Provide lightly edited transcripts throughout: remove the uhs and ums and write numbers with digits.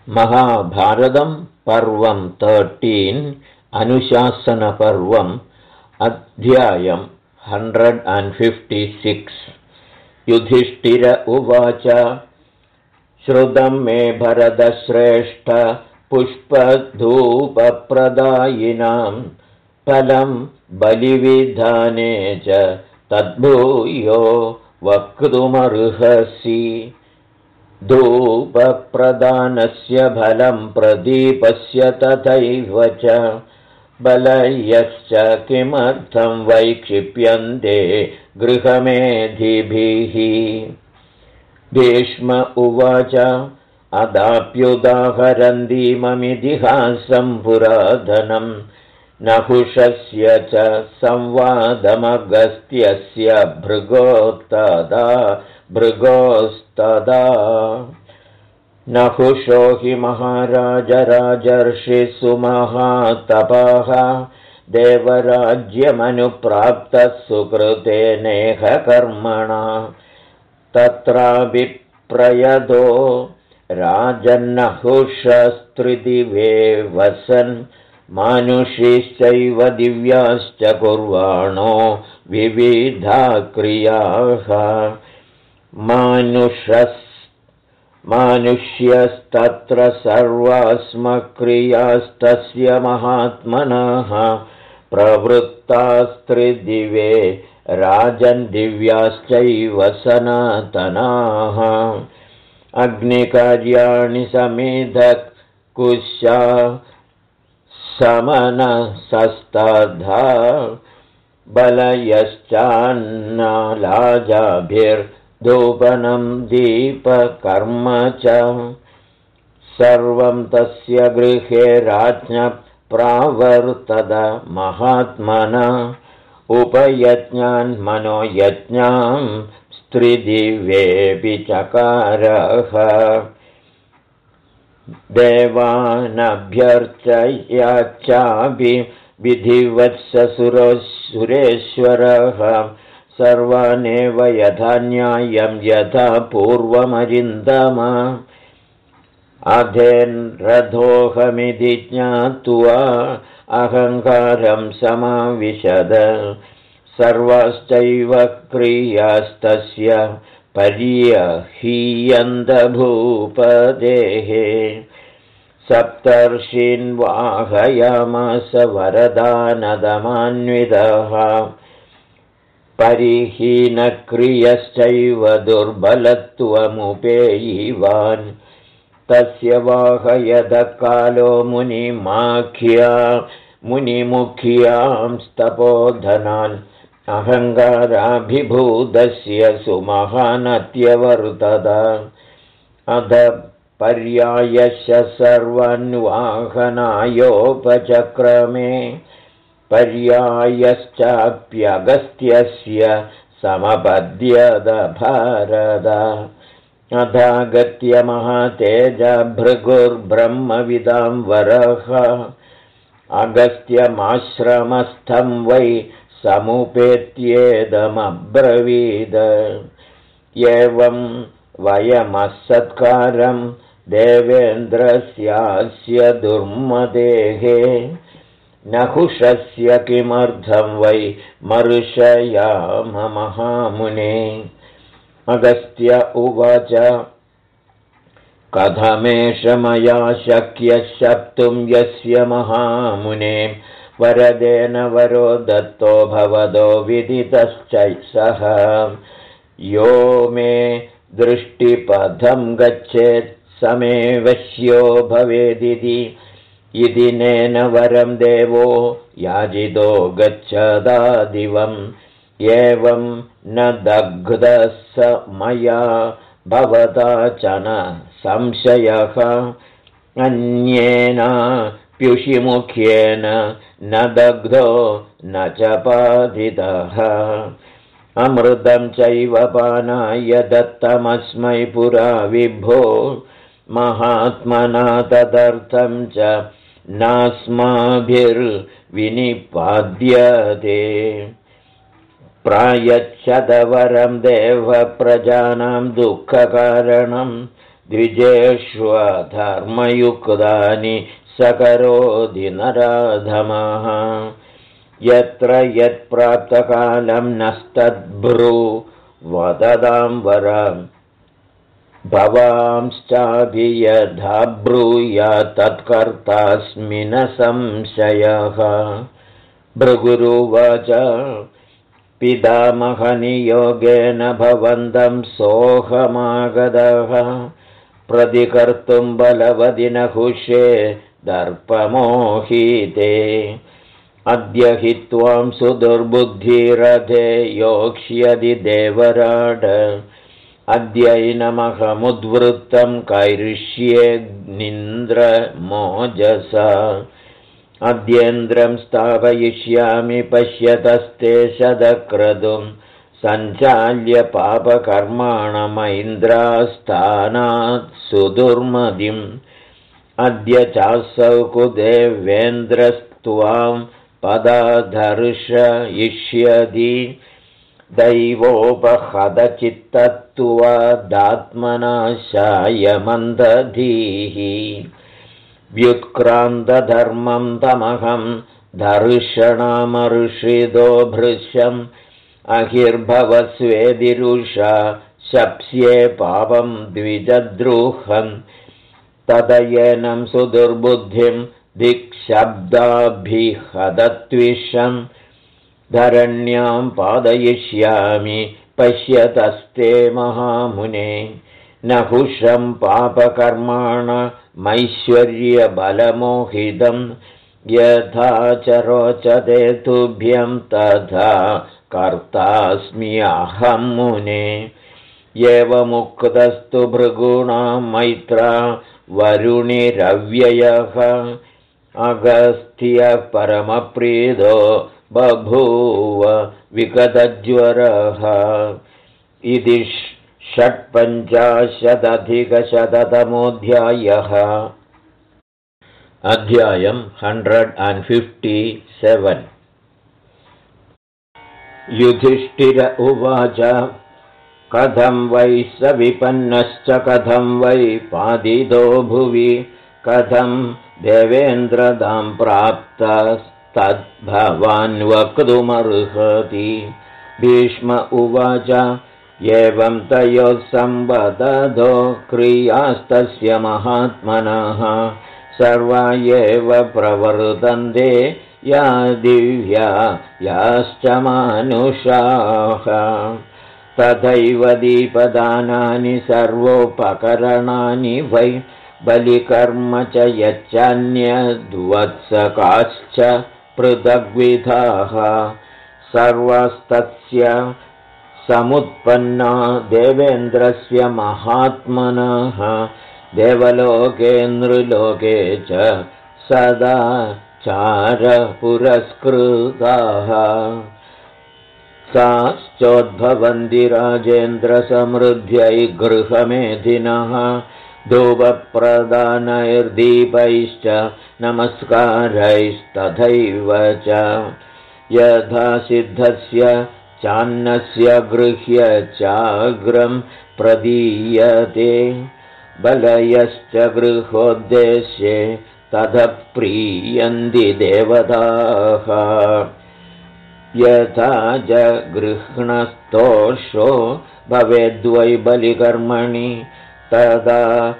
महाभारतं पर्वं 13 अनुशासनपर्वम् अध्यायं 156 युधिष्ठिर उवाच श्रुतं मे भरतश्रेष्ठ पुष्पधूपप्रदायिनां फलं बलिविधाने च तद्भूयो वक्तुमर्हसि धूपप्रदानस्य फलं प्रदीपस्य तथैव च बलयश्च किमर्थं वै क्षिप्यन्ते गृहमेधिभिः। भीष्म उवाच अदाप्युदाहरन्तीममितिहासं पुरातनं नहुषस्य च संवादमगस्त्यस्य भृगोस्तदा नहुषो हि महाराज राजर्षिसुमहातपः देवराज्यमनुप्राप्तः सुकृतेनेह कर्मणा तत्राभिप्रयदो राजन्नहुषस्त्रिदिवे वसन् मानुषीश्चैव दिव्याश्च कुर्वाणो विविधा क्रियाः मानुष्यस्तत्र सर्वास्मक्रियास्तस्य महात्मनः प्रवृत्तास्त्रिदिवे राजन् दिव्याश्चैव सनातनाः अग्निकार्याणि समेधकुशा समनसस्तथा बलयश्चान्नालाजाभिर्धूपनं दीपकर्म च सर्वं तस्य गृहे राज्ञः प्रावर्तत महात्मना उपयज्ञान् मनोयज्ञां स्त्रिदिवेऽपि चकारः देवानभ्यर्चयाच्चापि विधिवत्सुरेश्वरः सर्वानेव यथा न्यायं यथा पूर्वमरिन्दम अधेन्रथोऽहमिति ज्ञात्वा अहङ्कारं समाविशद सर्वाश्चैव क्रियास्तस्य पर्यहीयन्तभूपदेः सप्तर्षीन् वाहयामास वरदानदमान्वितः परिहीनक्रियश्चैव दुर्बलत्वमुपेयिवान् तस्य वाहयदकालो मुनिमुख्यां अहङ्काराभिभूतस्य सुमहानत्यवर्तत अध पर्यायश्च सर्वान्वाहनायोपचक्रमे पर्यायश्चाप्यगस्त्यस्य समपद्यत भारत अथागत्य महातेजभृगुर्ब्रह्मविदां वरः अगस्त्यमाश्रमस्थं वै समुपेत्येदमब्रवीद एवं वयमसत्कारं देवेन्द्रस्यास्य दुर्मदेः नहुषस्य किमर्थं वै मर्षयाम महामुने। अगस्त्य उवाच कथमेष मया शक्यः शप्तुं यस्य महामुने वरदेन वरो दत्तो भवदो विदितश्च सः यो मे दृष्टिपथं गच्छेत् समे वश्यो भवेदिति इदिनेन वरं देवो याजितो गच्छदादिवम् एवं न दग्धः स मया भवता च न संशयः अन्येन प्युषिमुख्येन न दग्धो न च पादितः अमृतं चैव पानाय दत्तमस्मै पुरा विभो महात्मना तदर्थं च नास्माभिर्विनिपाद्यते प्रायच्छदवरं देवप्रजानां दुःखकारणं द्विजेष्वधर्मयुक्तानि सकरोधि नराधमः यत्र यत्प्राप्तकालं नस्तद्ब्रू वददां वरं भवांश्चापि यथा ब्रूयात् तत्कर्तास्मि न संशयः। भृगुरुवाच पितामहनियोगेन भवन्तं सोऽहमागतः प्रतिकर्तुं बलवति नहुषे दर्पमोहिते अद्य हि त्वां सुदुर्बुद्धिरथे योक्ष्यति देवराड अद्यैनमहमुद्वृत्तं कैरिष्येऽग्नीन्द्रमोजसा अद्येन्द्रं स्थापयिष्यामि पश्यतस्ते शतक्रतुं सञ्चाल्य पापकर्माणमैन्द्रास्थानात् सुदुर्मदिम् अद्य चासौ कुदेवेन्द्रस्त्वां पदाधर्षयिष्यति दैवोपहतचित्तत्वादात्मनाशाय मन्दधीः व्युत्क्रान्तधर्मं तमहं धर्षणामर्षितो भृशम् अहिर्भवस्वेदिरुषा शप्स्ये पापं द्विजद्रुहं तदयेनं सुदुर्बुद्धिं दिक्शब्दाभिहतत्विषं धरण्यां पादयिष्यामि पश्यतस्ते महामुने नहुषं पापकर्माणमैश्वर्यबलमोहितं यथा च रोचते तुभ्यं तथा कर्तास्मि अहं मुने एवमुक्तस्तु भृगूणां मैत्रा वरुणिरव्ययः अगस्त्य परमप्रीतो बभूव विगतज्वरः इति 650-अधिकशततमोऽध्यायः। अध्यायं 157। युधिष्ठिर उवाच कथं वै स विपन्नश्च कथं वै पादितो भुवि कथं देवेन्द्रदां प्राप्तस्तद्भवान् वक्तुमर्हति। भीष्म उवाच एवं तयोः संवदतो क्रियास्तस्य महात्मनः सर्वा एव प्रवर्तन्ते या दिव्या याश्च मानुषाः तथैव दीपदानानि सर्वोपकरणानि वै बलिकर्म च यच्चान्यद्वत्सकाश्च पृथग्विधाः सर्वस्तस्य समुत्पन्ना देवेन्द्रस्य महात्मनः देवलोके नृलोके च सदा चारपुरस्कृताः ताश्चोद्भवन्ति राजेन्द्रसमृद्ध्यै गृहमेधिनः धूपप्रदानैर्दीपैश्च नमस्कारैस्तथैव च यथा सिद्धस्य चान्नस्य गृह्य चाग्रं प्रदीयते बलयश्च गृहोद्देश्ये ततः प्रीयन्ति देवताः यथा च गृह्णस्तोषो भवेद्वै बलिकर्मणि तदा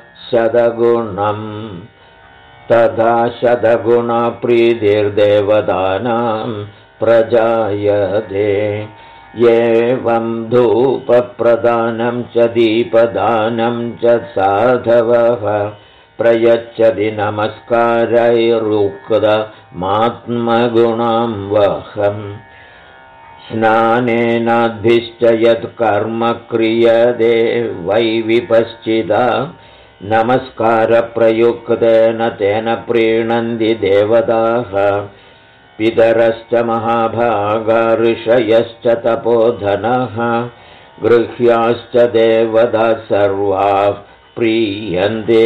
शतगुणा प्रीतिर्देवतानां प्रजायते एवं धूपप्रदानं च दीपदानं च साधवः प्रयच्छति नमस्कारैरुक्तमात्मगुणां वहम् स्नानेनाद्भिश्च यत्कर्म क्रियते वै विपश्चिता नमस्कारप्रयुक्तेन तेन प्रीणन्ति देवताः पितरश्च महाभागा ऋषयश्च तपोधनः गृह्याश्च देवता सर्वाः प्रीयन्ते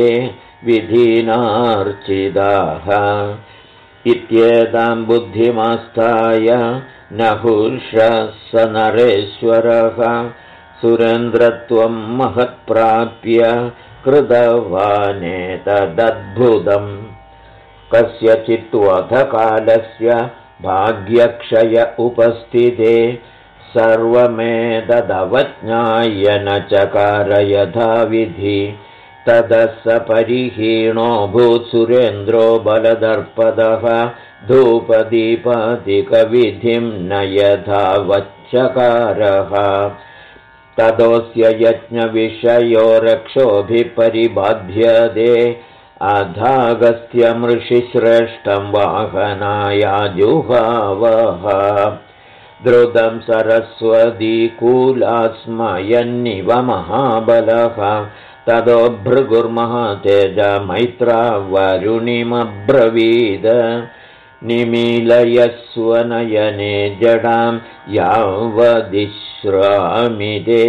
विधिनार्चिताः इत्येतां बुद्धिमास्थाय नहुषः स नरेश्वरः सुरेन्द्रत्वं महत्प्राप्य कृतवानेतदद्भुतम् कस्यचित्त्वधकालस्य भाग्यक्षय उपस्थिते सर्वमेतदवज्ञाय न चकार यथाविधि ततः स परिहीणो भूत्सुरेन्द्रो बलदर्पदः धूपदीपादिकविधिं न यथावच्चकारः ततोऽस्य यज्ञविषयो रक्षोभिपरिबाध्यते अथागस्त्यमृषिश्रेष्ठं वाहनायाजुहावः द्रुतं सरस्वतीकूलास्मयन्निव महाबलः ततो भृगुर्महातेजा मैत्रा वरुणिमब्रवीद निमीलयस्वनयने जडां यावदिश्रामि ते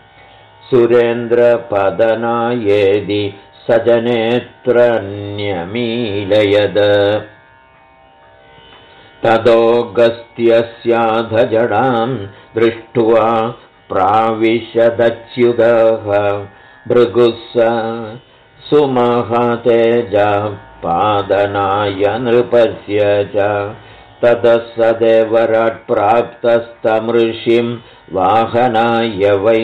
सुरेन्द्रपदनायेदि सजनेत्रन्यमीलयद ततोऽगस्त्यस्याधजडां दृष्ट्वा प्राविशदच्युतः भृगुः सुमहातेजा पादनाय नृपस्य च ततः स देवराट् प्राप्तस्तमृषिं वाहनाय वै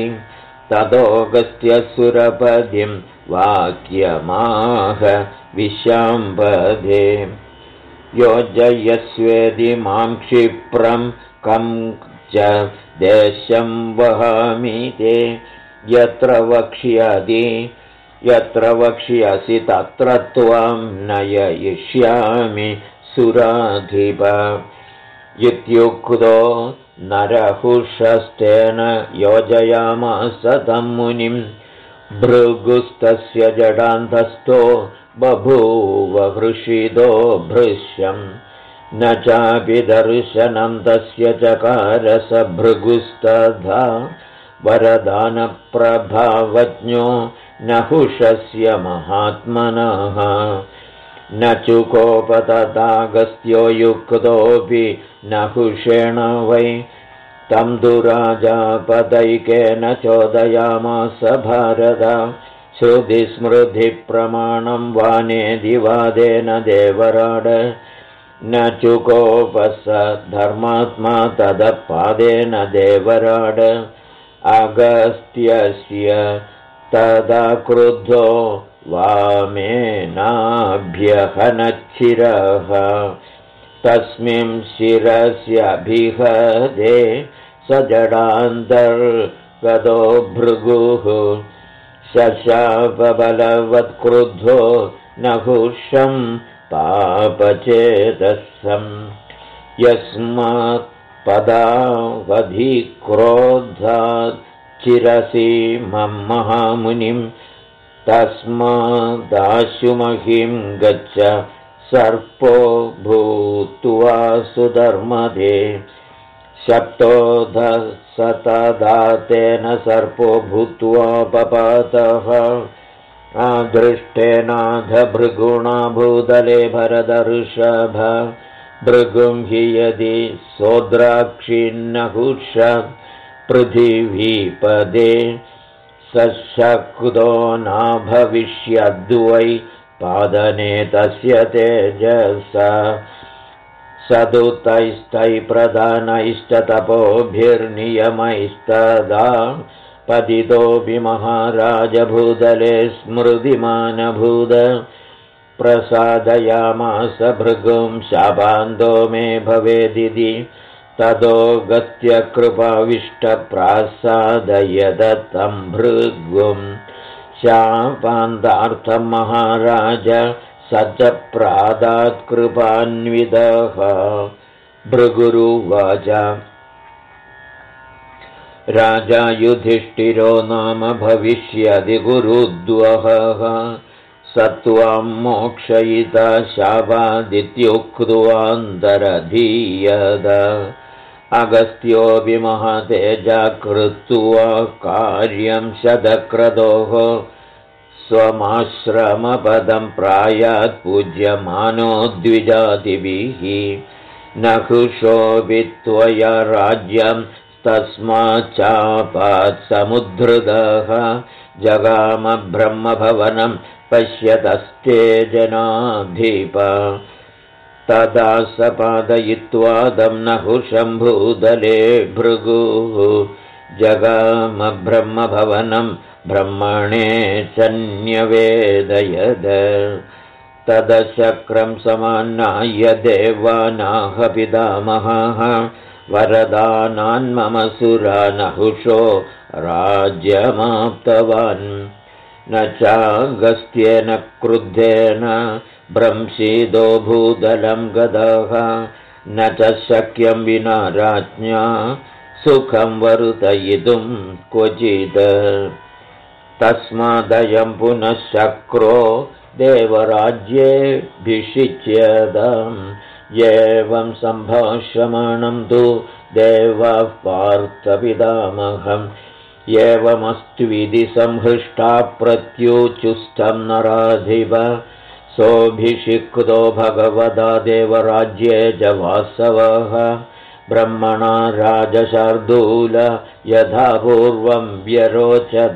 ततोऽगस्त्यसुरपदिं वाक्यमाह विशाम्बधे योजयस्वेदि मां क्षिप्रं कं च देशं वहामि ते यत्र वक्ष्यसि तत्र त्वां नययिष्यामि सुराधिप इत्युक्तो नरहुषस्तेन योजयामास तं मुनिं भृगुस्तस्य जडान्धस्थो बभूव हृषितो भृश्यम् न चापि दर्शनं तस्य चकार स भृगुस्तथा वरदानप्रभावज्ञो नहुषस्य महात्मनः न चुकोपतथागस्त्यो युक्तोऽपि नहुषेण वै तं दुराजापदैकेन चोदयामास भारत श्रुतिस्मृतिप्रमाणं वानेदिवादेन देवराड न चुकोपस धर्मात्मा तदपादेन देवराड अगस्त्यस्य तदा क्रुद्धो वामेनाभ्यहनच्छिरः तस्मिन् शिरस्यभिहदे स जडान्तर्गतो भृगुः शशापबलवत्क्रुद्धो नहुषं पापचेतसं यस्मात् पदावधिक्रोधात् चिरसि मम महामुनिं तस्मादाशुमहिं गच्छ सर्पो भूत्वा सुधर्मदे सप्तोदशतदा तेन सर्पो भूत्वा पपातः आदृष्टेनाथ भृगुणा भूतले भरतऋषभ भृगुं हि यदि सोद्राक्षिन्नहुष पृथिवीपदे सशक्तो नाभविष्यद्वै पादने तस्य तेजसा सदुतैस्तैप्रधानैष्टतपोभिर्नियमैस्तदा पतितोऽपि महाराजभूतले स्मृतिमानभूत प्रसादयामास भृगुं शापान्तो मे भवेदिति ततो गस्त्यकृपाविष्टप्रासादयद तं भृगुं शापान्तार्थं महाराज स च प्रादात्कृपान्वितः भृगुरुवाच राजा युधिष्ठिरो नाम भविष्यति गुरुद्वहः स त्वां मोक्षयिता शापादित्युक्त्वान्तरधीयत अगस्त्योऽपि महतेजा कृत्वा कार्यं शतक्रतोः स्वमाश्रमपदं प्रायात् पूज्यमानो द्विजातिभिः नहुषोऽपि त्वया राज्यं तस्माच्चापात् समुद्धृतः जगाम ब्रह्मभवनं पश्यतस्ते जनाधिप तदा सपादयित्वा दं नहुषं भूतले भृगुः जगाम ब्रह्मभवनं ब्रह्मणे सन्न्यवेदयद तदशक्रं समान्नाय देवानाह पितामहः वरदानान्मम सुरा नहुषो राज्यमाप्तवान् न चागस्त्येन क्रुद्धेन भ्रंशीदो भूतलं गतः न च शक्यं विना राज्ञा सुखं वर्धयितुं क्वचित् तस्मादयं पुनः शक्रो देवराज्येऽभिषिच्यताम् एवं सम्भाषमाणं तु देवाः पार्थपितामहम् एवमस्त्विधि संहृष्टा प्रत्युचुष्टं नराधिप सोऽभिषिक्तो भगवता देवराज्ये च वासवः ब्रह्मणा राजशार्दूल यथा पूर्वं व्यरोचत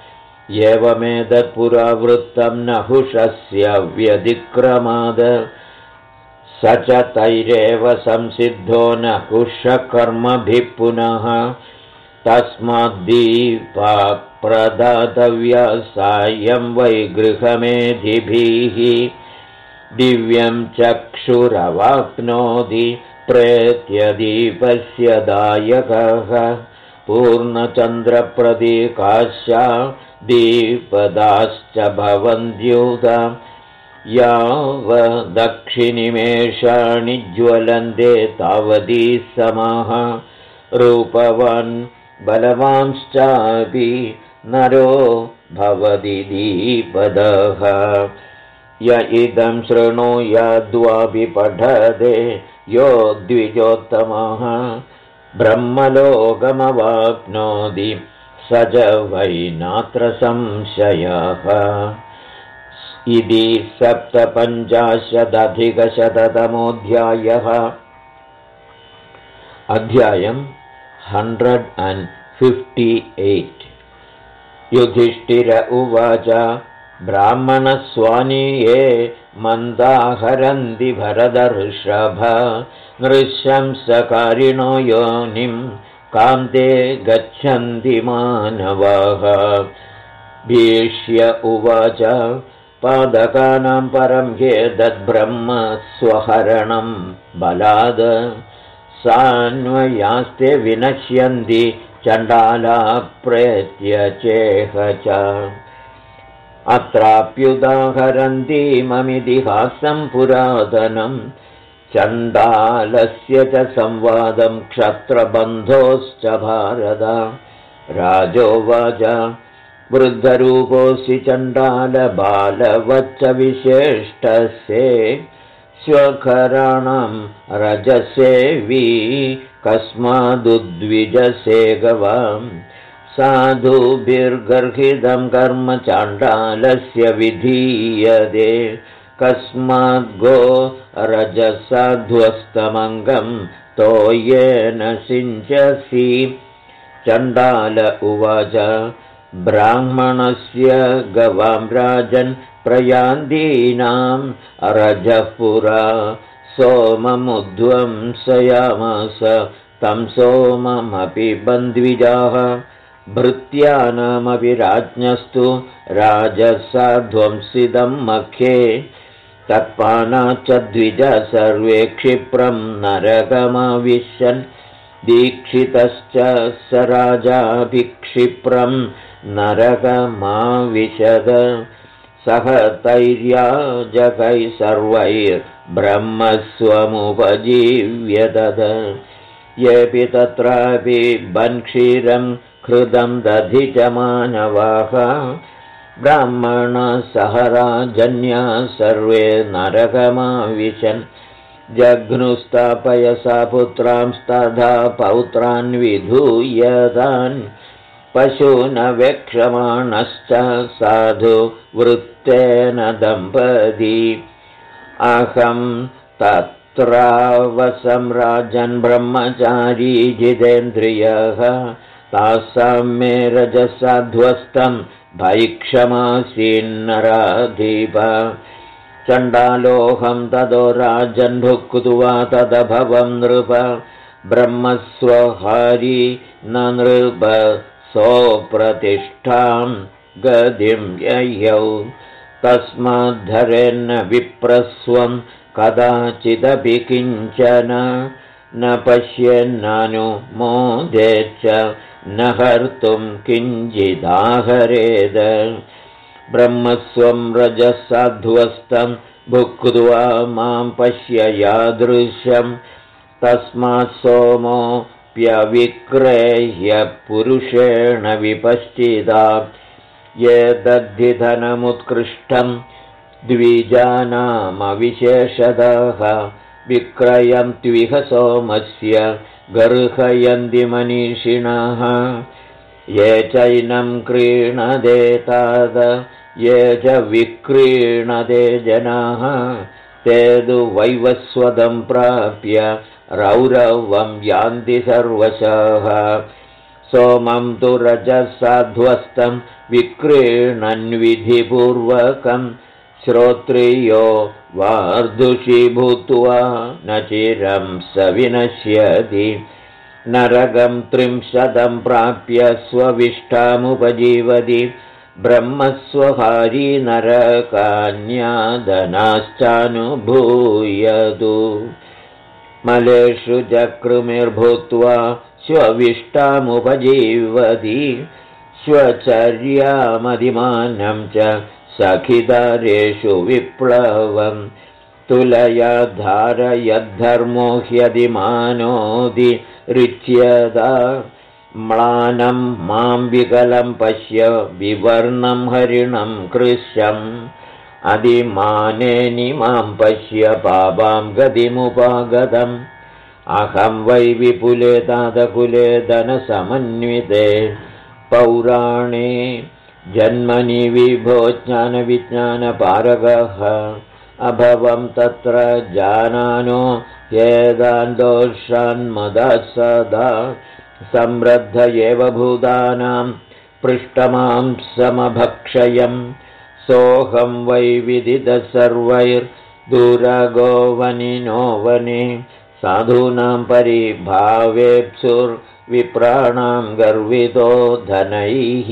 एवमेतत्पुरावृत्तं नहुषस्य व्यतिक्रमाद स च तैरेव संसिद्धो नहुषकर्मभिः पुनः तस्माद्दीपा प्रदातव्या सायं वै गृहमेधिभिः दिव्यं चक्षुरवाप्नोति प्रेत्यदीपस्य दायकः पूर्णचन्द्रप्रतीकाश्च दीपदाश्च भवन्त्युत यावदक्षिनिमेषाणि ज्वलन्ते तावती समाः रूपवान् बलवांश्चापि नरो भवति दीपदः य इदं शृणुयाद्वापि पठते यो द्विजोत्तमः ब्रह्मलोकमवाप्नोति स च वै नात्र संशयः इति 750-अधिकशततमोऽध्यायः अध्यायम् 158 युधिष्ठिर उवाच ब्राह्मणस्वानि ये मन्दाहरन्ति भरतर्षभ नृशंसकारिणो योनिं कान्ते गच्छन्ति मानवाः भीष्य उवाच पादकानां परं ह्येतद्ब्रह्म स्वहरणं बलाद सान्वयास्ते विनश्यन्ति चण्डाला प्रेत्य चेह च अत्राप्युदाहरन्तीममितिहासं पुरातनं चण्डालस्य च संवादं क्षत्रबन्धोश्च भारत राजोवाच वृद्धरूपोऽसि चण्डालबालवच्च विशेष्टसे स्वकराणं रजसेवी कस्मादुद्विजसे गवाम् साधुभिर्गर्हितं कर्म चाण्डालस्य विधीयते कस्माद्गो रजसाध्वस्तमङ्गं तोयेन सिञ्चसि चण्डाल उवाच ब्राह्मणस्य गवां राजन् प्रयान्दीनां रजः पुरा सोममुध्वंसयामास तं सोममपि बन्ध्विजाः भृत्यानामपि राज्ञस्तु राजसाध्वंसितं मख्ये तत्पानाच्च द्विज सर्वे क्षिप्रं नरकमाविशन् दीक्षितश्च स राजाभिक्षिप्रं नरकमाविशद सह तैर्याजकैः सर्वैर्ब्रह्मस्वमुपजीव्यदद येऽपि तत्रापि बन्क्षीरं हृदं दधि च मानवाः ब्राह्मणसह राजन्या सर्वे नरकमाविशन् जघ्नुस्तापयसा पुत्रांस्तथा पौत्रान् विधूयतान् पशून् वेक्षमाणश्च साधु वृत्तेन दम्पती अहं तत्रावसं राजन् ब्रह्मचारी जितेन्द्रियः तासां मे रजसाध्वस्तं भैक्षमासीन्नराधिप चण्डालोऽहं ततो राजन् भुक्त्वा तदभवं नृप ब्रह्मस्वहारी न नृप सोऽप्रतिष्ठां गतिं ययौ तस्माद्धरेन्न विप्रस्वं कदाचिदपि किञ्चन न पश्यन्नानुमोदेच्च न हर्तुं किञ्चिदाहरेद ब्रह्मस्वं रजसाध्वस्तं भुक्त्वा मां पश्य यादृशं तस्मात् सोमोऽप्यविक्रेह्य पुरुषेण विपश्चिता ये दद्धिधनमुत्कृष्टं द्विजानामविशेषतः विक्रयं त्विह सोमस्य गर्हयन्ति मनीषिणः ये चैनं क्रीणदे ताद ये च विक्रीणदे जनाः ते तु वैवस्वतं प्राप्य रौरवं यान्ति सर्वशः सोमं तु रजसाध्वस्तं विक्रीणन्विधिपूर्वकं श्रोत्रियो वार्धुषी भूत्वा न चिरं स विनश्यति नरकं 30 प्राप्य स्वविष्टामुपजीवति ब्रह्मस्वहारी नरकान्यादनाश्चानुभूयतु मलेषु चक्रुमिर्भूत्वा स्वविष्टामुपजीवति स्वचर्यामधिमानं च सखिदारेषु विप्लवं तुलया धारयद्धर्मो ह्यधिमानोदि रिच्यता म्लानं मां विकलं पश्य विवर्णं हरिणं कृशम् अधिमानेनि मां पश्य पापां गतिमुपागतम् अहं वै विपुले तातकुले धनसमन्विते पौराणे जन्मनि विभो ज्ञानविज्ञानपारगः अभवं तत्र जानानो येदान् दोषान्मदः सदा समृद्ध एव भूतानां पृष्ठमां समभक्षयम् सोऽहं वै विदितः सर्वैर्दूरगो वनिनो वने साधूनां परिभावेप्सुर्विप्राणां गर्वितो धनैः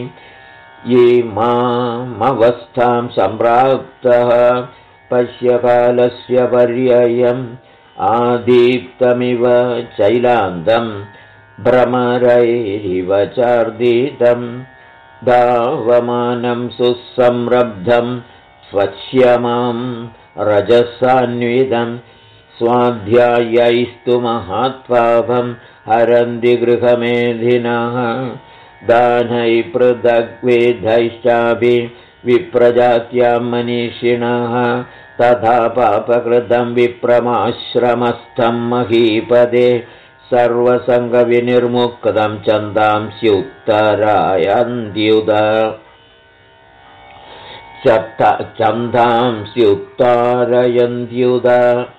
इमामवस्थां सम्प्राप्तः पश्य कालस्य पर्ययम् आदीप्तमिव चैलान्तं भ्रमरैरिव चार्दितं धावमानं सुसंरब्धं स्वच्यमां रजसान्वितं स्वाध्यायैस्तु महात्पापं हरन्ति गृहमेधिनः दानैः पृथग्विधैश्चापि विप्रजात्यां मनीषिणः तथा पापकृतं विप्रमाश्रमस्थं महीपदे सर्वसङ्गविनिर्मुक्तं चन्दांस्युत्तारयन्त्युद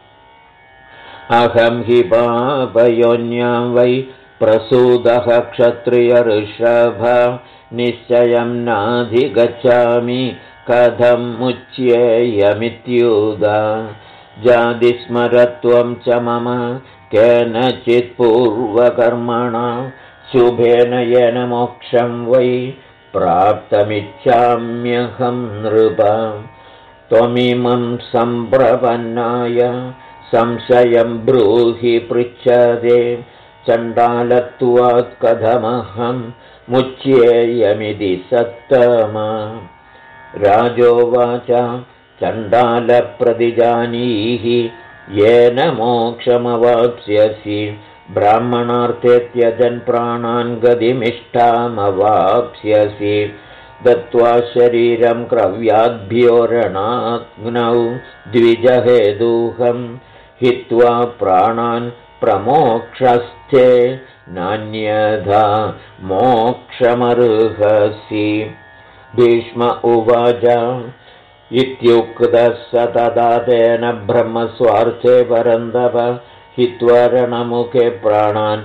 अहं हि पापयोन्यां वै प्रसूदः क्षत्रियऋषभ निश्चयं नाधिगच्छामि कथं मुच्येयमित्युद जातिस्मरत्वं च मम केनचित् पूर्वकर्मणा शुभेन येन मोक्षं वै प्राप्तमिच्छाम्यहं नृप त्वमिमं सम्प्रपन्नाय संशयं ब्रूहि पृच्छते चण्डालत्वात् कथमहं मुच्येयमिति सत्तमा राजोवाच चण्डालप्रतिजानीहि येन मोक्षमवाप्स्यसि ब्राह्मणार्थे त्यजन् प्राणान् गतिमिष्टामवाप्स्यसि दत्त्वा शरीरं क्रव्याद्भ्यो रणाग्नौ द्विजहेदुहं हित्वा प्राणान् प्रमोक्षस्थे नान्यथा मोक्षमर्हसि भीष्म उवाच इत्युक्तः स तदा तेन ब्रह्मस्वार्थे परन्तप हित्वा रणमुखे प्राणान्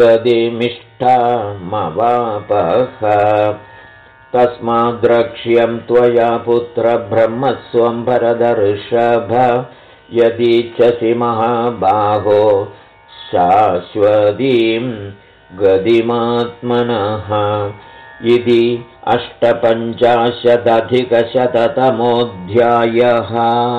गतिमिष्टामवापः तस्माद्द्रक्ष्यं त्वया पुत्र ब्रह्मस्वं भरतर्षभ यदीच्छसि महाबाहो शाश्वतीं गतिमात्मनः इति 850-शततमोऽध्यायः।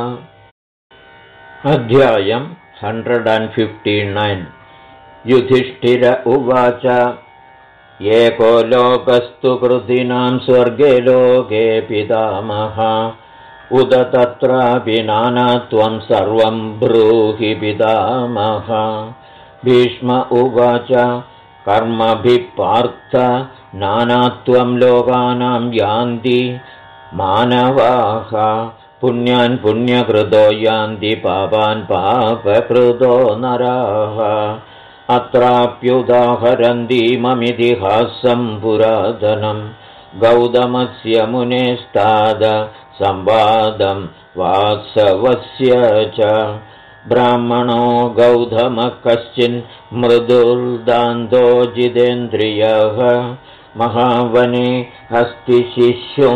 अध्यायम् 159। युधिष्ठिर उवाच एको लोकस्तु कृतीनां स्वर्गे लोके पितामह उद तत्रापि नानात्वं सर्वं ब्रूहि पितामह। भीष्म उवाच कर्मभिः पार्थ नानात्वं लोकानां यान्ति मानवाः पुण्यान् पुण्यकृतो यान्ति पापान् पापकृतो नराः अत्राप्युदाहरन्तीममितिहासं पुरातनं गौतमस्य मुनेस्ताद संवादं वासवस्य च ब्राह्मणो गौतमः कश्चिन् मृदुर्दान्तो जितेन्द्रियः महावने हस्तिशिशुं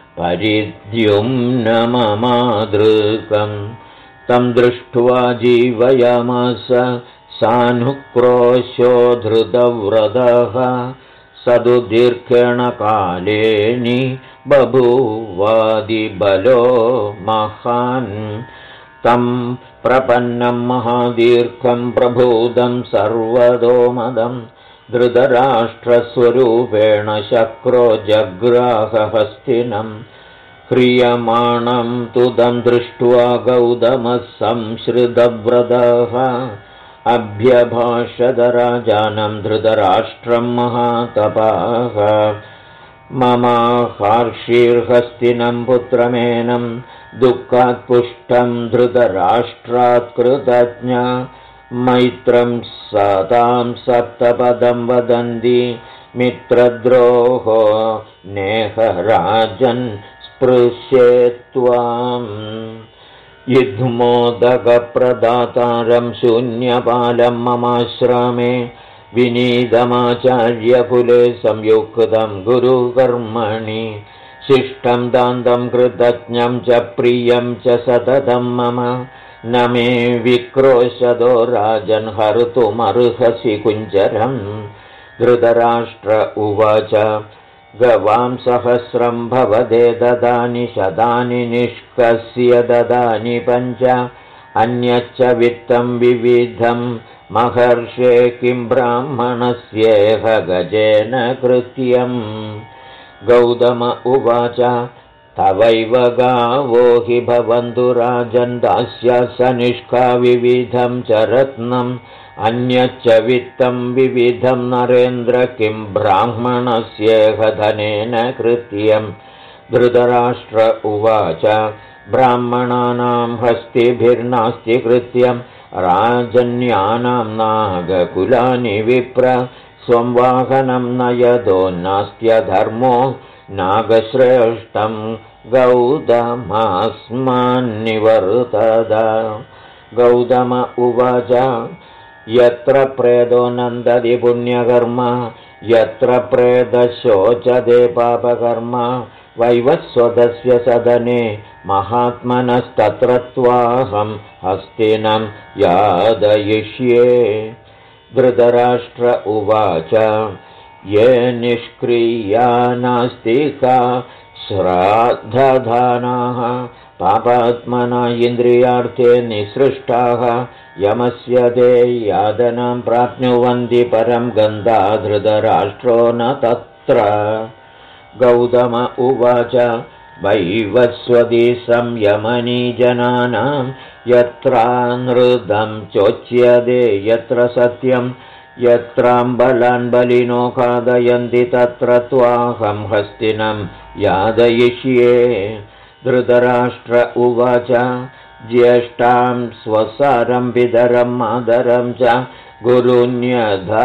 परिद्युम्नममादृकं तं दृष्ट्वा जीवयामास सानुक्रोशो धृतव्रतः सदुदीर्घेण कालेनि बभूवादिबलो महान् तं प्रपन्नं महादीर्घं प्रभूतं सर्वतोमदं धृतराष्ट्रस्वरूपेण शक्रो जग्राहहस्तिनं ह्रियमाणं तु तं दृष्ट्वा गौतमः संश्रितव्रतः अभ्यभाषदराजानं धृतराष्ट्रं महातपाः ममाहर्षिर्हस्तिनं पुत्रमेनं दुःखात् पुष्टं धृतराष्ट्रात् कृतज्ञ मैत्रं सतां सप्तपदं वदन्ति मित्रद्रोहो नेहराजन् स्पृश्येत्त्वाम् युग्मोदकप्रदातारं शून्यपालं ममाश्रमे विनीतमाचार्यकुले संयुक्तं गुरुकर्मणि शिष्टं दान्तं कृतज्ञं च प्रियं च सततं मम न मे विक्रोशदो राजन् हर्तुमर्हसि कुञ्जरम्। धृतराष्ट्र उवाच गवां सहस्रं भवदे ददानि शतानि निष्कस्य ददानि पञ्च अन्यच्च वित्तं विविधं महर्षे किं ब्राह्मणस्येह गजेन कृत्यम्। गौतम उवाच तवैव गावो हि भवन्तु राजन् दास्यात् स निष्का विविधं च रत्नम् अन्यच्च वित्तं विविधं नरेन्द्र किं ब्राह्मणस्येह धनेन कृत्यम्। धृतराष्ट्र उवाच ब्राह्मणानां हस्तिभिर्नास्ति कृत्यं राजन्यानां नागकुलानि विप्र स्वं वाहनं नयदो नास्त्यधर्मो नागश्रेष्ठं गौतमास्मान्निवर्तत। गौतम उवाच यत्र प्रेदो नन्दति पुण्यकर्म यत्र प्रेदशोचते पापकर्म वैवस्वतस्य सदने महात्मनस्तत्र त्वाहं हस्तिनं यादयिष्ये। धृतराष्ट्र उवाच ये निष्क्रिया नास्तिका श्राद्धदानाः पापात्मना इन्द्रियार्थे निसृष्टाः यमस्य ते यादनां प्राप्नुवन्ति परं गन्धा धृतराष्ट्रो न तत्र। गौतम उवाच वैवस्वती संयमनी जनानां यत्रानृतं चोच्यते यत्र सत्यं यत्राम्बलान् बलिनो खादयन्ति तत्र त्वाहं हस्तिनं यादयिष्ये। धृतराष्ट्र उवाच ज्येष्ठां स्वसारं पितरं मातरं च गुरुन्यथा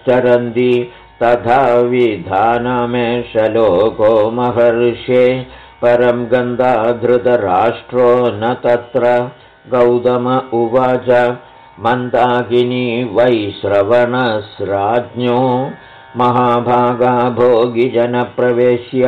मानयन्तश्चरन्ति तथा विधानमेष लोको महर्षे परं गन्धा धृतराष्ट्रो न तत्र गौतम उवाच मन्दाकिनी वैश्रवणस्राज्ञो महाभागा भोगिजनप्रवेश्य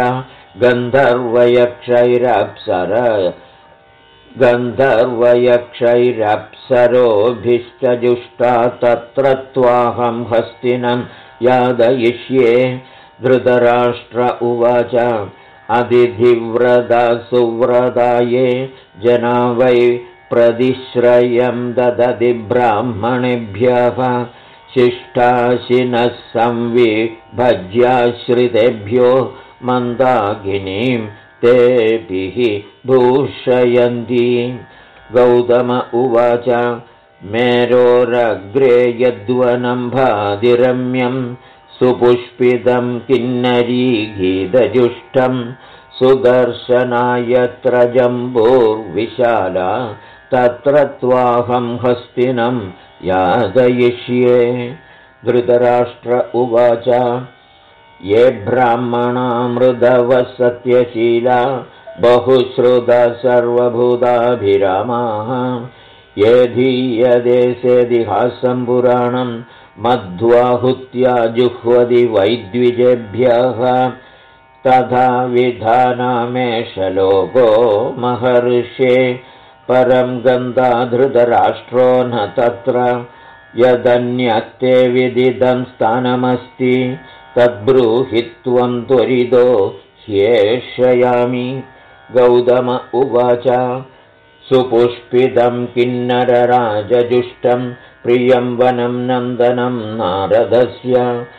गन्धर्वयक्षैरप्सरोभिश्च जुष्टा तत्र त्वाहं हस्तिनं यादयिष्ये धृतराष्ट्र उवाच अतिथिव्रता सुव्रता ये जना वै प्रतिश्रयं ददति ब्राह्मणेभ्यः शिष्टाशिनः संविभज्याश्रितेभ्यो मन्दाकिनीं तेभिः भूषयन्ति गौतम उवाच मेरोरग्रे यद्वनं भादिरम्यं सुपुष्पितं किन्नरीगीतजुष्टं सुदर्शनायत्र जम्बूर्विशाला तत्र त्वाहं हस्तिनं यादयिष्ये धृतराष्ट्र उवाच ये ब्राह्मणा मृदवः सत्यशीला बहुश्रुता सर्वभूताभिरामाः ये धीयते सेदिहासं पुराणं मध्वाहुत्या जुह्वति वैद्विजेभ्यः तथा विधानामेष लोको महर्षे परं गन्धा धृतराष्ट्रो न तत्र यदन्यत्ते विदितं स्थानमस्ति तद्ब्रूहि त्वं त्वरितो ह्येष्यामि गौतम उवाच सुपुष्पितं किन्नरराजजुष्टं प्रियं वनं नन्दनं नारदस्य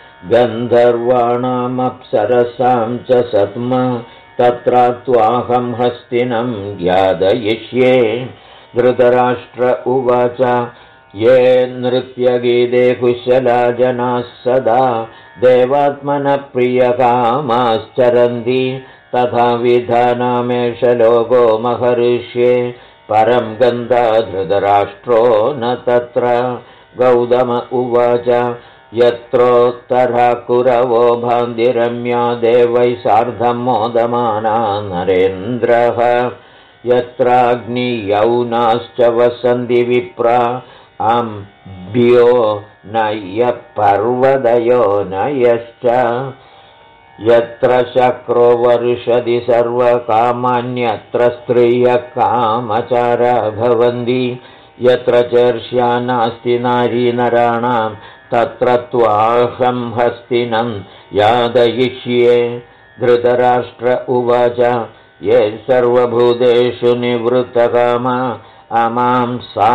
गन्धर्वाणामप्सरसां च सत्म तत्र त्वाहं हस्तिनं ज्ञादयिष्ये धृतराष्ट्र उवाच ये नृत्यगीते कुशला जनाः सदा देवात्मनः प्रियकामाश्चरन्ति तथा विधानामेष लोको महर्ष्ये परं गन्धा धृतराष्ट्रो न तत्र गौतम उवाच यत्रोत्तरा कुरवो भान्तिरम्या देवैः सार्धं मोदमाना नरेन्द्रः यत्राग्नियौनाश्च वसन्ति विप्रा अम्भ्यो नय्यः पर्वदयो नयश्च यत्र शक्रो वर्षति सर्वकामान्यत्र स्त्रियः कामचारा भवन्ति यत्र चर्ष्या नास्ति नारी नराणां तत्र त्वाहं हस्तिनं यादयिष्ये धृतराष्ट्र उवाच ये सर्वभूतेषु निवृत्तकामा अमां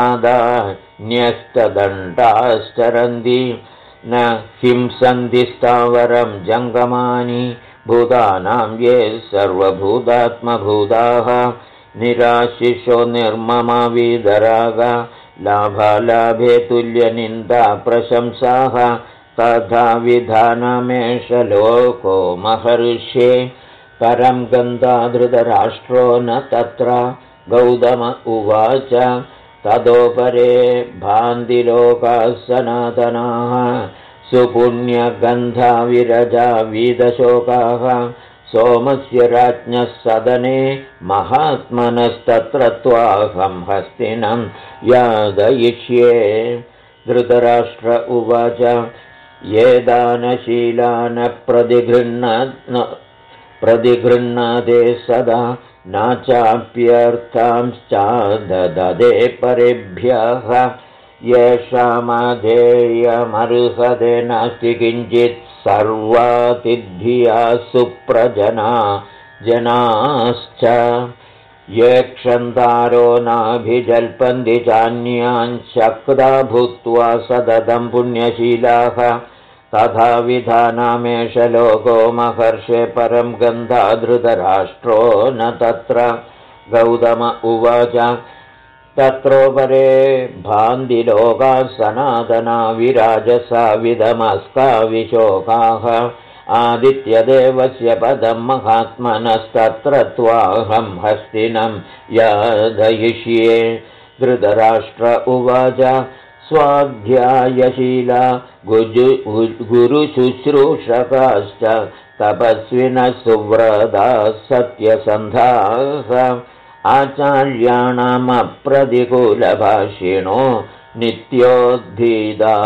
सादान्यस्तदण्डाश्चरन्ति न हिंसन्ति स्थावरं जङ्गमानि भूतानां ये सर्वभूतात्मभूताः निराशिषो निर्ममा वीतरागा लाभालाभे तुल्यनिन्दा प्रशंसाः तथा विधानमेष लोको महर्षे परं गन्धा धृतराष्ट्रो न तत्र गौतम उवाच तदोपरे भान्तिलोकाः सनातनाः सुपुण्यगन्धा विरजा वीतशोकाः सोमस्य राज्ञः सदने महात्मनस्तत्र त्वाहं हस्तिनं यादयिष्ये धृतराष्ट्र उवाच ये दानशीला न प्रतिगृह्णते सदा न चाप्यर्थांश्चाददे परेभ्यः येषामधेयमर्हते नास्ति किञ्चित् सर्वातिथिया सुप्रजना जनाश्च ये क्षन्तारो नाभिजल्पन्ति चान्याञ्चक्ता भूत्वा सततं पुण्यशीलाः तथा विधानामेष लोको महर्षे परं गन्धा धृतराष्ट्रो न तत्र गौतम उवाच तत्रोपरे भान्तिलोकाः सनातना विराजसा विदमस्का विशोकाः आदित्यदेवस्य पदं महात्मनस्तत्र त्वाहं हस्तिनं यादयिष्ये धृतराष्ट्र उवाच स्वाध्यायशीला गुरुशुश्रूषकाश्च तपस्विनः सुव्रताः सत्यसन्धाः आचार्याणामप्रतिकूलभाषिणो नित्योद्धिता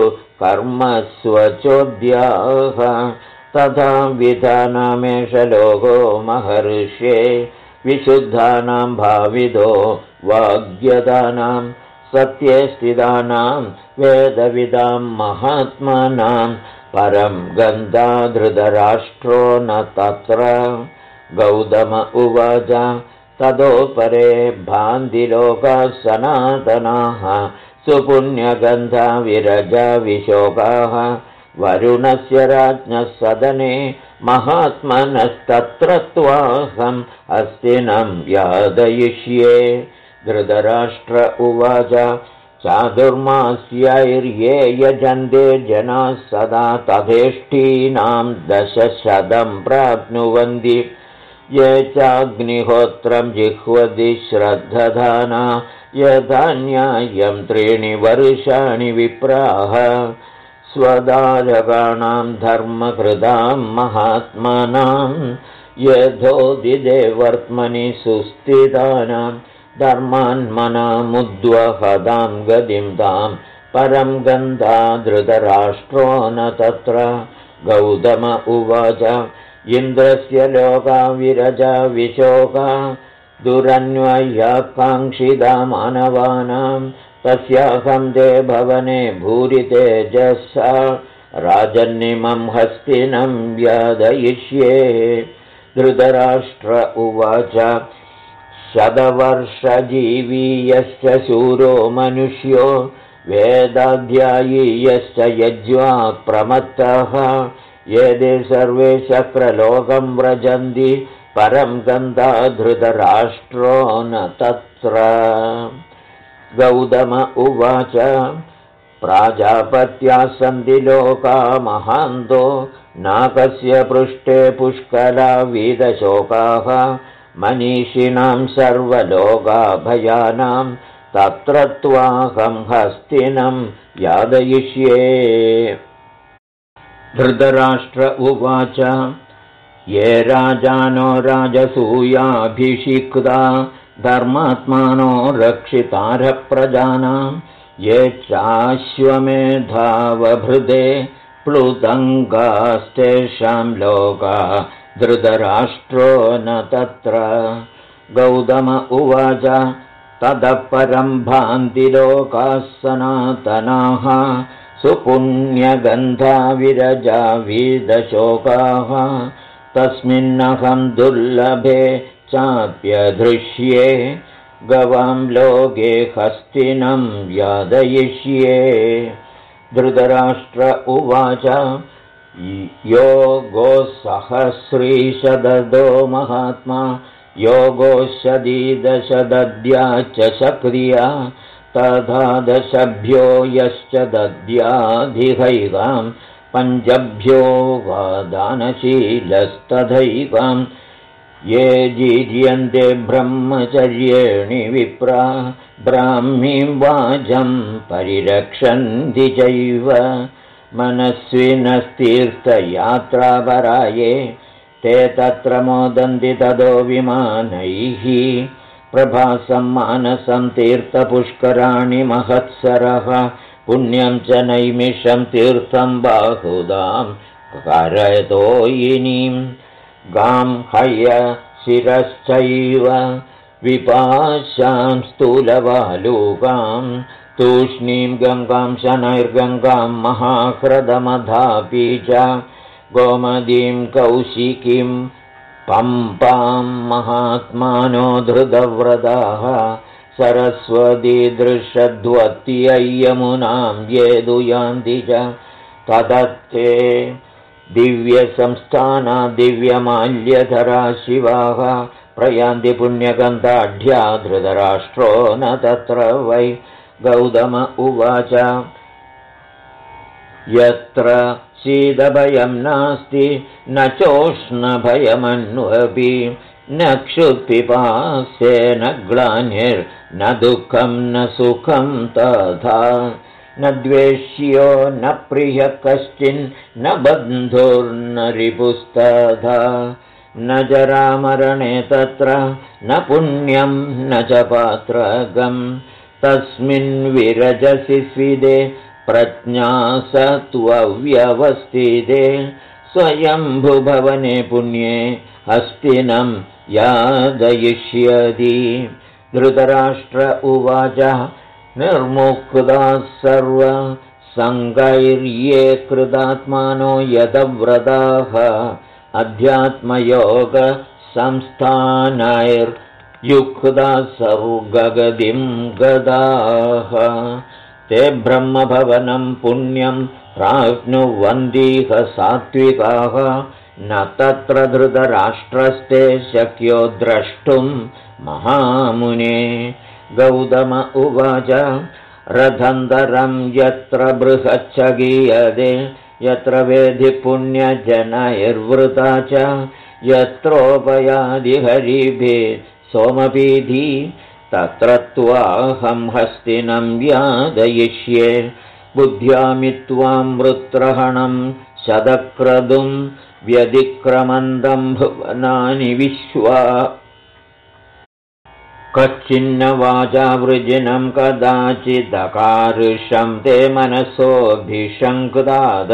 गुरुकर्मस्वचोद्याः तथा विधानामेष लोको महर्षे विशुद्धानां भाविदो वाग्यतानां सत्ये स्थितानां वेदविदां महात्मनां परं गन्धा धृतराष्ट्रो न तत्र गौतम उवाच ततोपरे भान्तिलोकाः सनातनाः सुपुण्यगन्धा विरजा विशोकाः वरुणस्य राज्ञः सदने महात्मनस्तत्र त्वाहम् अस्तिनं यादयिष्ये धृतराष्ट्र उवाच चातुर्मास्यैर्ये यजन्ते जनाः सदा तथेष्टीनां 10,000 प्राप्नुवन्ति ये चाग्निहोत्रं जिह्वति श्रद्धधाना यथा न्याय्यं 3 वर्षाणि विप्राः स्वदारकाणां धर्मकृतां महात्मनां यथोदिते वर्त्मनि सुस्थितानां धर्मान्मनामुद्वहतां गतिं तां परं गन्धा धृतराष्ट्रो न तत्र गौतम उवाच इन्द्रस्य लोका विरजा विशोका दुरन्वयाकाङ्क्षिता मानवानां तस्याहं ते भवने भूरि तेजसा राजन्निमं हस्तिनं व्यादयिष्ये धृतराष्ट्र उवाच 100 यश्च शूरो मनुष्यो वेदाध्यायी यश्च यज्वा प्रमत्तः ये सर्वे शक्रलोकं व्रजन्ति परं गन्धा धृतराष्ट्रो न तत्र गौतम उवाच प्राजापत्याः सन्ति लोका महान्तो नाकस्य पृष्ठे पुष्कला वीदशोकाः मनीषिणां सर्वलोकाभयानां तत्र त्वाहं हस्तिनं यादयिष्ये धृतराष्ट्र उवाच ये राजानो राजसूयाभिषिक्ता धर्मात्मानो रक्षितारः प्रजानां ये चाश्वमेधावभृते प्लुतङ्गास्तेषां लोका धृतराष्ट्रो न तत्र गौतम उवाच ततः परं भान्ति लोकाः सनातनाः सुपुण्यगन्धा विरजा वीदशोकाः तस्मिन्नहं दुर्लभे चाप्यदृश्ये गवां लोके हस्तिनं यादयिष्ये धृतराष्ट्र उवाच योगो सहस्रीशदो महात्मा योगोशदीदशदद्याच्च सक्रिया तथा 10 यश्च दद्याधिहैवां 5 वा दानशीलस्तथैवां ये जीर्यन्ते ब्रह्मचर्येणि विप्रा ब्राह्मीं वाजं परिरक्षन्ति चैव मनस्विनस्तीर्थयात्रापराये ते तत्र मोदन्ति ततो विमानैः प्रभासं मानसं तीर्थपुष्कराणि महत्सरः पुण्यं च नैमिषं तीर्थं बाहुदां करतोयिनीं गां हय शिरश्चैव विपाशां स्थूलवालूकां तूष्णीं गङ्गां शनैर्गङ्गां महाह्रदमधापि च गोमदीं कौशिकीं पम्पां महात्मानो धृतव्रताः सरस्वतीदृशद्वत्यै यमुनां ये दुयान्ति च तदत्ते दिव्यसंस्थाना दिव्यमाल्यधरा शिवाः प्रयान्ति पुण्यगन्धाढ्या धृतराष्ट्रो न तत्र वै गौतम उवाच यत्र शीतभयं नास्ति न चोष्णभयमन्वपि न क्षुत्पिपास्येन ग्लानिर्न दुःखं न सुखं तथा न द्वेष्यो न प्रियः कश्चिन्न बन्धुर्न रिपुस्तथा न जरामरणे तत्र न पुण्यं न च पात्रगम् तस्मिन् विरजसि स्विदे प्रज्ञासत्वव्यवस्थिते स्वयम्भुभवने पुण्ये हस्तिनं यादयिष्यति धृतराष्ट्र उवाच निर्मुक्ताः सर्वसङ्गैर्ये कृतात्मानो यतव्रताः अध्यात्मयोगसंस्थानैर्युक्ताः सर्वगतिं गताः ते ब्रह्मभवनं पुण्यं प्राप्नुवन्तीह सात्विकाः न तत्र धृतराष्ट्रस्ते शक्यो द्रष्टुं महामुने गौतम उवाच रथन्तरं यत्र बृहच्च गीयते यत्र वेधि पुण्यजनैर्वृता च यत्रोपयादिहरिभिः सोमपीधि तत्र त्वाहं हस्तिनं व्यादयिष्ये बुद्ध्यामि त्वां वृत्रहणं शतक्रतुं व्यतिक्रमन्तं भुवनानि विश्वा कच्चिन्न वाचा वृजिनं कदाचिदकारुषं ते मनसोऽभिशङ्क्ताद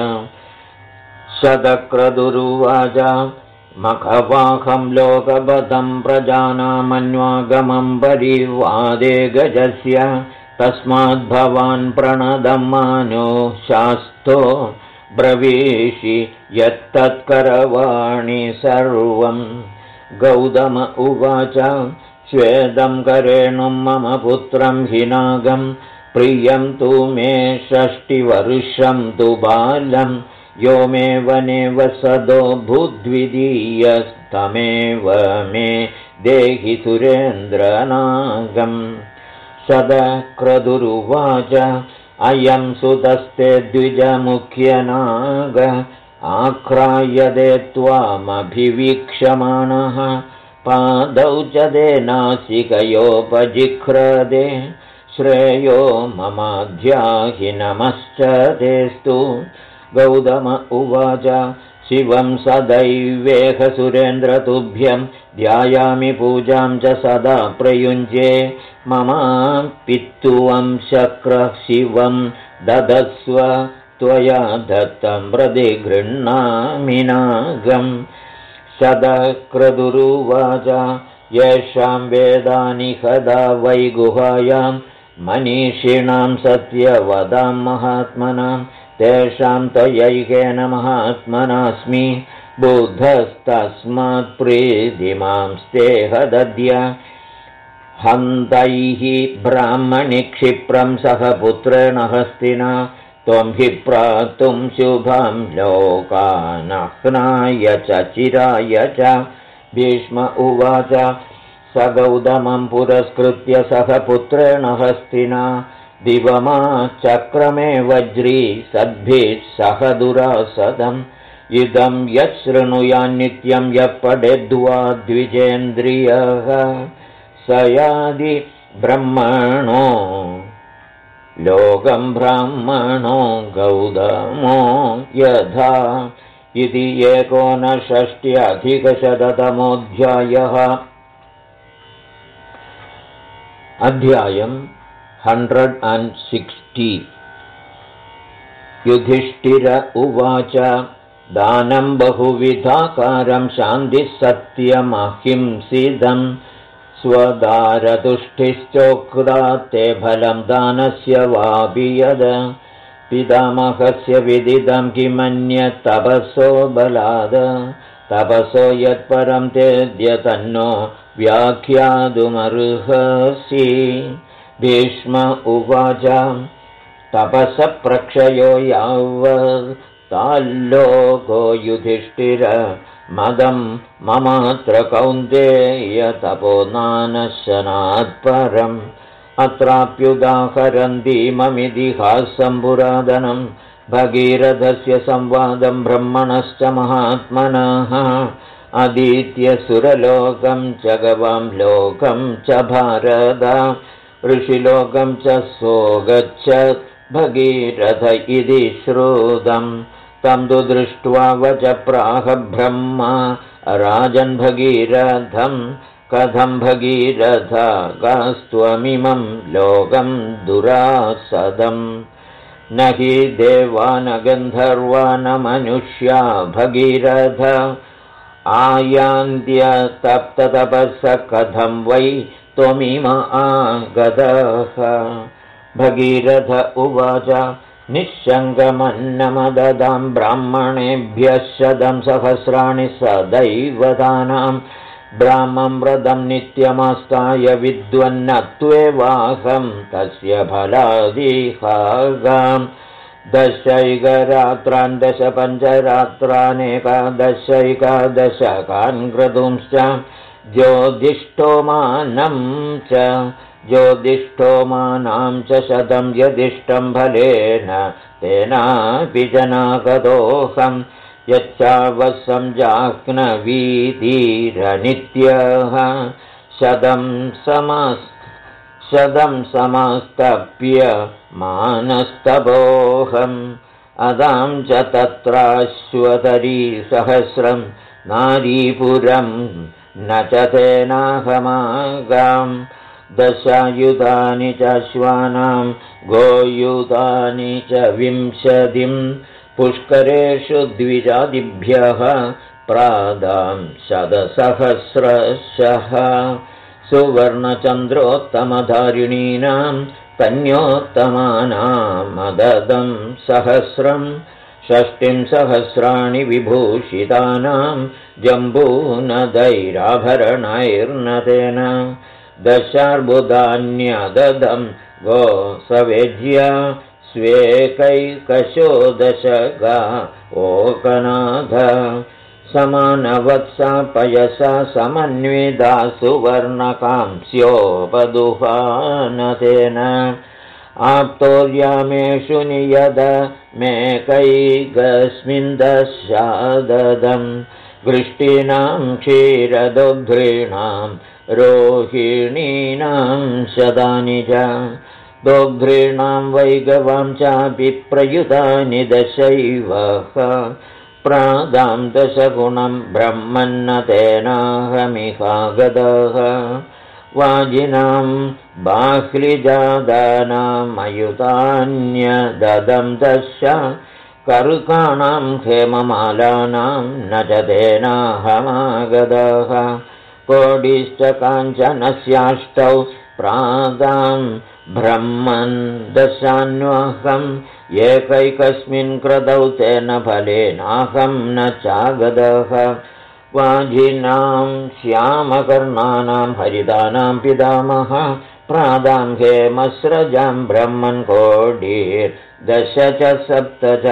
शतक्रतुरुवाच मखवाहं लोकपदं प्रजानामन्वागमं परिवादे गजस्य तस्माद्भवान् प्रणदं मानो शास्तो ब्रवीषि यत्तत्करवाणि सर्वं गौतम उवाच स्वेदं करेणुं मम पुत्रं हिनागं प्रियं तु मे 6 वर्षं तु बालं यो मे वने वसदो भूद्वितीयस्तमेव मे देहि सुरेन्द्रनागम् शतक्रतुरुवाच अयं सुतस्ते द्विजमुख्यनाग आक्रायते त्वामभिवीक्षमाणः पादौ च ते नासिकयोपजिह्रदे श्रेयो ममाध्याहि नमश्च तेस्तु गौतम उवाच शिवं सदैवेह सुरेन्द्र तुभ्यं ध्यायामि पूजां च सदा प्रयुञ्जे ममापित्वं शक्रः शिवं ददस्व त्वया दत्तं प्रतिगृह्णामि नागम् शतक्रतुरुवाच येषां वेदानि कदा वै गुहायां मनीषिणां सत्यवदां महात्मनां तेषां त्वयैकेन महात्मनास्मि बुद्धस्तस्मात् प्रीतिमांस्तेह दद्य हन्तैः ब्राह्मणि क्षिप्रं सह पुत्रेण हस्तिना त्वं हि प्रातुं शुभं लोकानह्नाय च चिराय च भीष्म उवाच स गौतमं पुरस्कृत्य सह पुत्रेण हस्तिना दिवमाचक्रमे वज्री सद्भिः सह दुरासदम् इदं यच्छृणुयान्नित्यं यः पठेद्वा द्विजेन्द्रियः स यादि ब्रह्मणो लोकं ब्राह्मणो गौतमो यथा इति 1960-अधिकशततमोऽध्यायः अध्यायम् 160 युधिष्ठिर उवाच दानं बहुविधाकारं शान्तिः सत्यमहिंसिदं स्वदारतुष्टिश्चोक्ता ते फलं दानस्य वापि यद पितामहस्य विदितं किमन्यत्तपसो बलाद तपसो यत्परं तेद्य तन्नो व्याख्यातुमर्हसि भीष्म उवाच तपसप्रक्षयो यावत्ताल्लोको युधिष्ठिर मदं ममात्र कौन्तेय तपो नानशनात्परम् अत्राप्युदाहरन्तीममितिहासं पुरातनं भगीरथस्य संवादं ब्रह्मणश्च महात्मनः अधीत्य सुरलोकं च गवां लोकं च भारत ऋषिलोकं च सोगच्छत् भगीरथ इति श्रुतं तं तु दृष्ट्वा वच प्राह ब्रह्मा राजन् भगीरथं कथं भगीरथ गास्त्वमिमं लोकं दुरासदम् न हि देवा न गन्धर्वा न मनुष्या भगीरथ आयान्त्यतप्ततपः कथं वै त्वमिम आगतः भगीरथ उवाच निःशङ्कमन्नमददां ब्राह्मणेभ्यः 100 सहस्राणि सदैवतानां ब्राह्मं व्रतं नित्यमास्ताय विद्वन्नत्वेवाहं तस्य फलादिहागां 10 15 क्रतुंश्च ज्योतिष्ठोमानां च 100 यदिष्टं फलेन तेनापि जनागतोऽहं यच्चावसं जाह्नवीतिरनित्यः 100 समस्तप्य मानस्तपोऽहम् अदां च तत्राश्वतरी 100 नारीपुरं न च तेनाहमागां 10 आयुधानि च अश्वानां गोयुधानि च 20 पुष्करेषु द्विजादिभ्यः प्रादां 100 सहस्रशः सुवर्णचन्द्रोत्तमधारिणीनां कन्योत्तमानामददं 100 60 सहस्राणि विभूषितानां जम्बूनदैराभरणैर्नतेन 10 अर्बुदान्यददं गोसवेज्या स्वेकैकशो 10 गा ओकनाथ समानवत्सा पयसा समन्विता सुवर्णकांस्योपदुहानतेन आप्तोर्यामेषु नियद मेकैकस्मिन् 10 वृष्टीनां क्षीरदुग्ध्रीणां रोहिणीनां 100 च दोग्ध्रीणां वैगवां चापि प्रयुतानि 10 प्रादां 10 गुणं ब्रह्मन्न तेनाहमिहागतः वाजिनां बाह्लिजादानामयुतान्यददं 10 कर्काणां हेममालानां न च तेनाहमागतः कोडिश्च काञ्चनस्याष्टौ प्रादां ब्रह्मन् 10 एकैकस्मिन् क्रतौ तेन फलेनाहं न चागतः वाजिनां श्यामकर्णानां हरितानां पितामह प्रादां हेमस्रजां ब्रह्मन् कोडिर् 10 च 7 च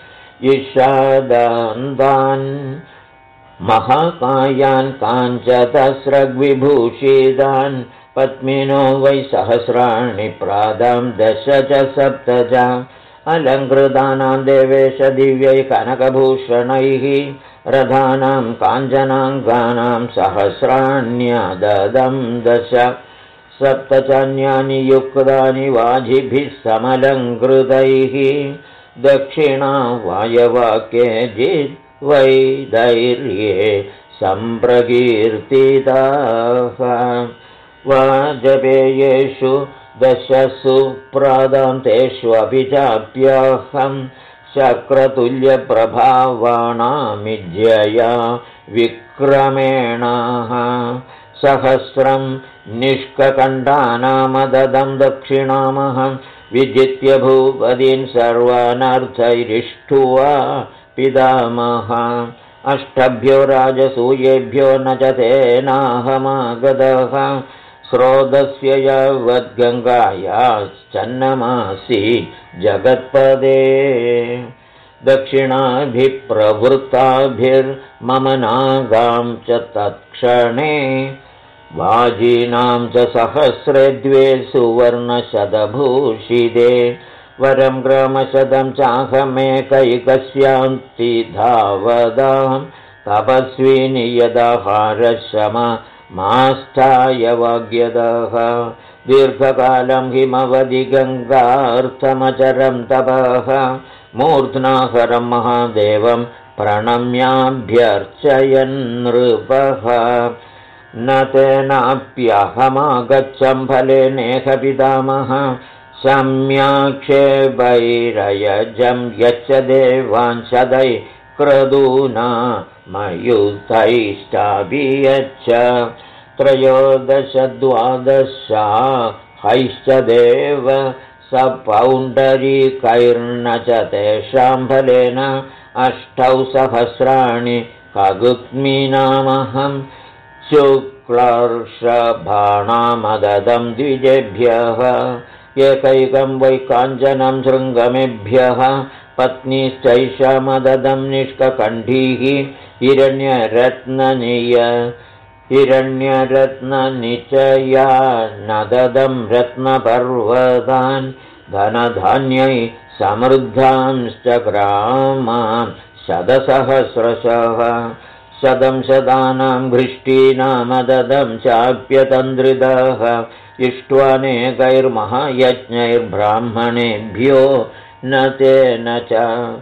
इषादान्तान् महाकायान् काञ्चतस्रग्विभूषितान् पद्मिनो वै सहस्राणि प्रादां 10 च 7 च अलङ्कृतानां देवेश दिव्यै कनकभूषणैः रथानां काञ्चनाङ्गानां सहस्राण्यददं 10 7 चान्यानि युक्तानि वाजिभिः समलङ्कृतैः दक्षिणा वायवाक्येजित् वै दैर्ये सम्प्रकीर्तिताः वाजपेयेषु 10 प्रादां तेष्वपि चाप्यहं शक्रतुल्यप्रभावाणामिज्यया विक्रमेणाः 100 निष्ककण्ठानामददं दक्षिणामहं विजित्य भूपदीन् सर्वानर्थैरिष्ठुवा पितामह 8 राजसूयेभ्यो न च तेनाहमागतः स्रोतस्य यावद्गङ्गायाश्चन्नमासि जगत्पदे दक्षिणाभिप्रवृत्ताभिर्मम नागां च तत्क्षणे वाजीनां च 100 सुवर्णशतभूषिते वरं ग्रामशतं चाहमेकैकस्यान्ति धावदां तपस्विनि यदाहारशम मास्थाय वाग्यदः दीर्घकालं हिमवदि गङ्गार्थमचरं तपः मूर्ध्नाहरं महादेवं प्रणम्याभ्यर्चयन् नृपः न तेनाप्यहमागच्छं फलेनेह पितामह सम्याक्षेपैरयजं यच्च देवान् शदै क्रदूना मयुतैश्चापि यच्च त्रयोदश-द्वादशाहैश्च देव सपौण्डरीकैर्न च तेषां फलेन 8 सहस्राणि खगुत्मीनामहं शुक्लर्षभाणामददं द्विजेभ्यः एकैकं वै काञ्चनं शृङ्गमेभ्यः पत्नीश्चैषामददं निष्ककण्ठीः हिरण्यरत्ननिचया नददं रत्नपर्वतान् धनधान्यै समृद्धांश्च ग्रामां 100 शतानां घृष्टीनामददं चाप्यतन्द्रितः इष्ट्वानेकैर्महायज्ञैर्ब्राह्मणेभ्यो न तेन च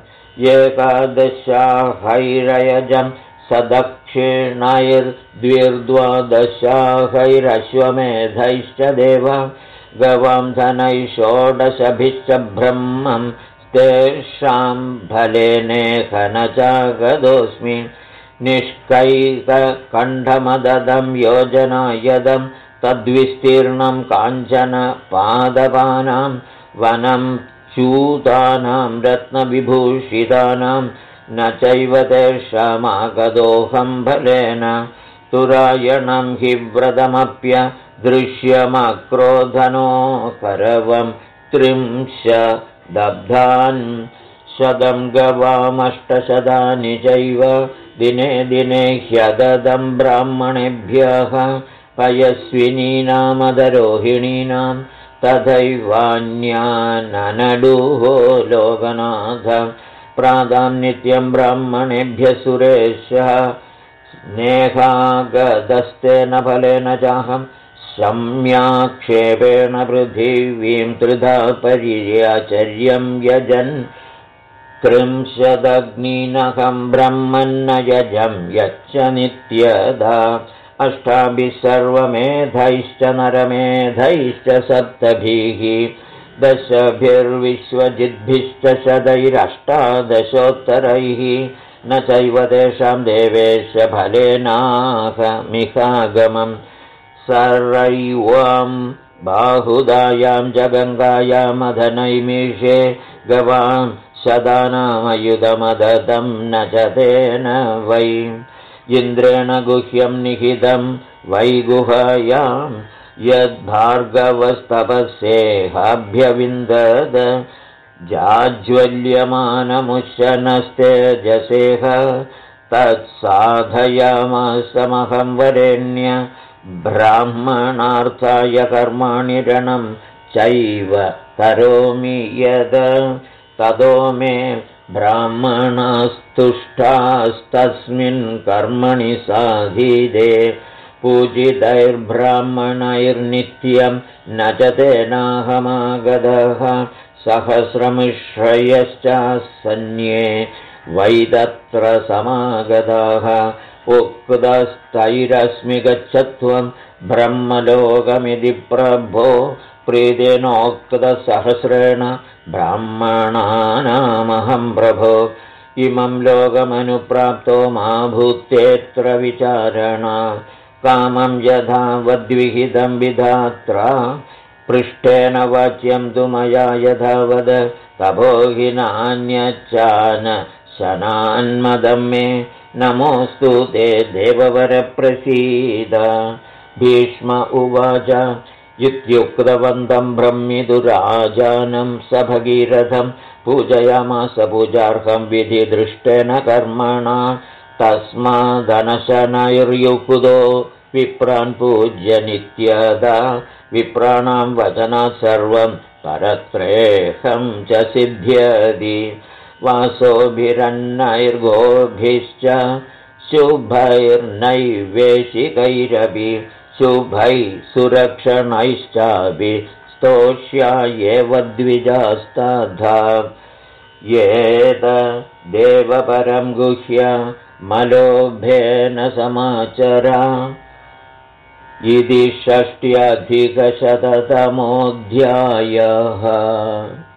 11 सदक्षिणैर्द्विर्द्वादशाहैरश्वमेधैश्च देव गवां धनैः 16 ब्रह्मं तेषां फलेनेह न चागतोऽस्मि निष्कैककण्ठमददं योजनायदं तद्विस्तीर्णं काञ्चन पादपानां वनं च्यूतानां रत्नविभूषितानां न चैव तेषामागतोऽहं फलेन तुरायणं हि व्रतमप्य दृश्यमक्रोधनो करवं 30 100 गवाम्800 चैव दिने दिने ह्यददं ब्राह्मणेभ्यः पयस्विनीनामदरोहिणीनां तथैवान्याननडुः लोकनाथ प्रादां नित्यं ब्राह्मणेभ्यः सुरेशः स्नेहागतस्तेन फलेन चाहं सम्याक्षेपेण पृथिवीं 3 पर्याचर्यं यजन् 30 ब्रह्मन्न यजं यच्च नित्यदा 8 सर्वमेधैश्च नरमेधैश्च 7 10 शतैरष्टादशोत्तरैः न चैव तेषां देवेश फलेनाहमिहागमं सरैवं बाहुदायां च गङ्गायामधनैमीषे गवां शतानामयुधमददं न च तेन वै इन्द्रेण गुह्यं निहितं वै गुहायां यद्भार्गवस्तपस्येहाभ्यविन्दद जाज्वल्यमानमुशनस्तेजसेह तत्साधयामासमहं वरेण्य ब्राह्मणार्थाय कर्माणि रणं चैव करोमि यद ततो मे ब्राह्मणास्तुष्टास्तस्मिन् कर्मणि साधीदे पूजितैर्ब्राह्मणैर्नित्यं न च तेनाहमागतः 100 वै तत्र समागताः उक्तस्तैरस्मि गच्छत्वं ब्रह्मलोकमिति प्रभो प्रीतेनोक्तसहस्रेण ब्राह्मणानामहं प्रभो इमं लोकमनुप्राप्तो मा भूत्येत्र विचारणा कामं यथा वद्विहितं विधात्रा पृष्ठेन वाच्यं तु मया यथा वद तपो हि नान्यच्चान शनान्मदं मे नमोऽस्तु ते देववरप्रसीद भीष्म उवाच इत्युक्तवन्तं ब्रह्मिदुराजानं स भगीरथं पूजयामास पूजार्हं विधिदृष्टेन कर्मणा तस्मादनशनैर्युक्तो विप्रान् पूज्य नित्यदा विप्राणां वचनात् सर्वं परत्रेहं च सिद्ध्यति वासोभिरन्नैर्गोभिश्च शुभैर्नैवेशिकैरपि शुभैः सुरक्षणैश्चापि स्तोष्या एव द्विजास्तथा येतदेव परं गुह्य मलोभेन समाचरा। इति 600 अधिकशततमोऽध्यायः।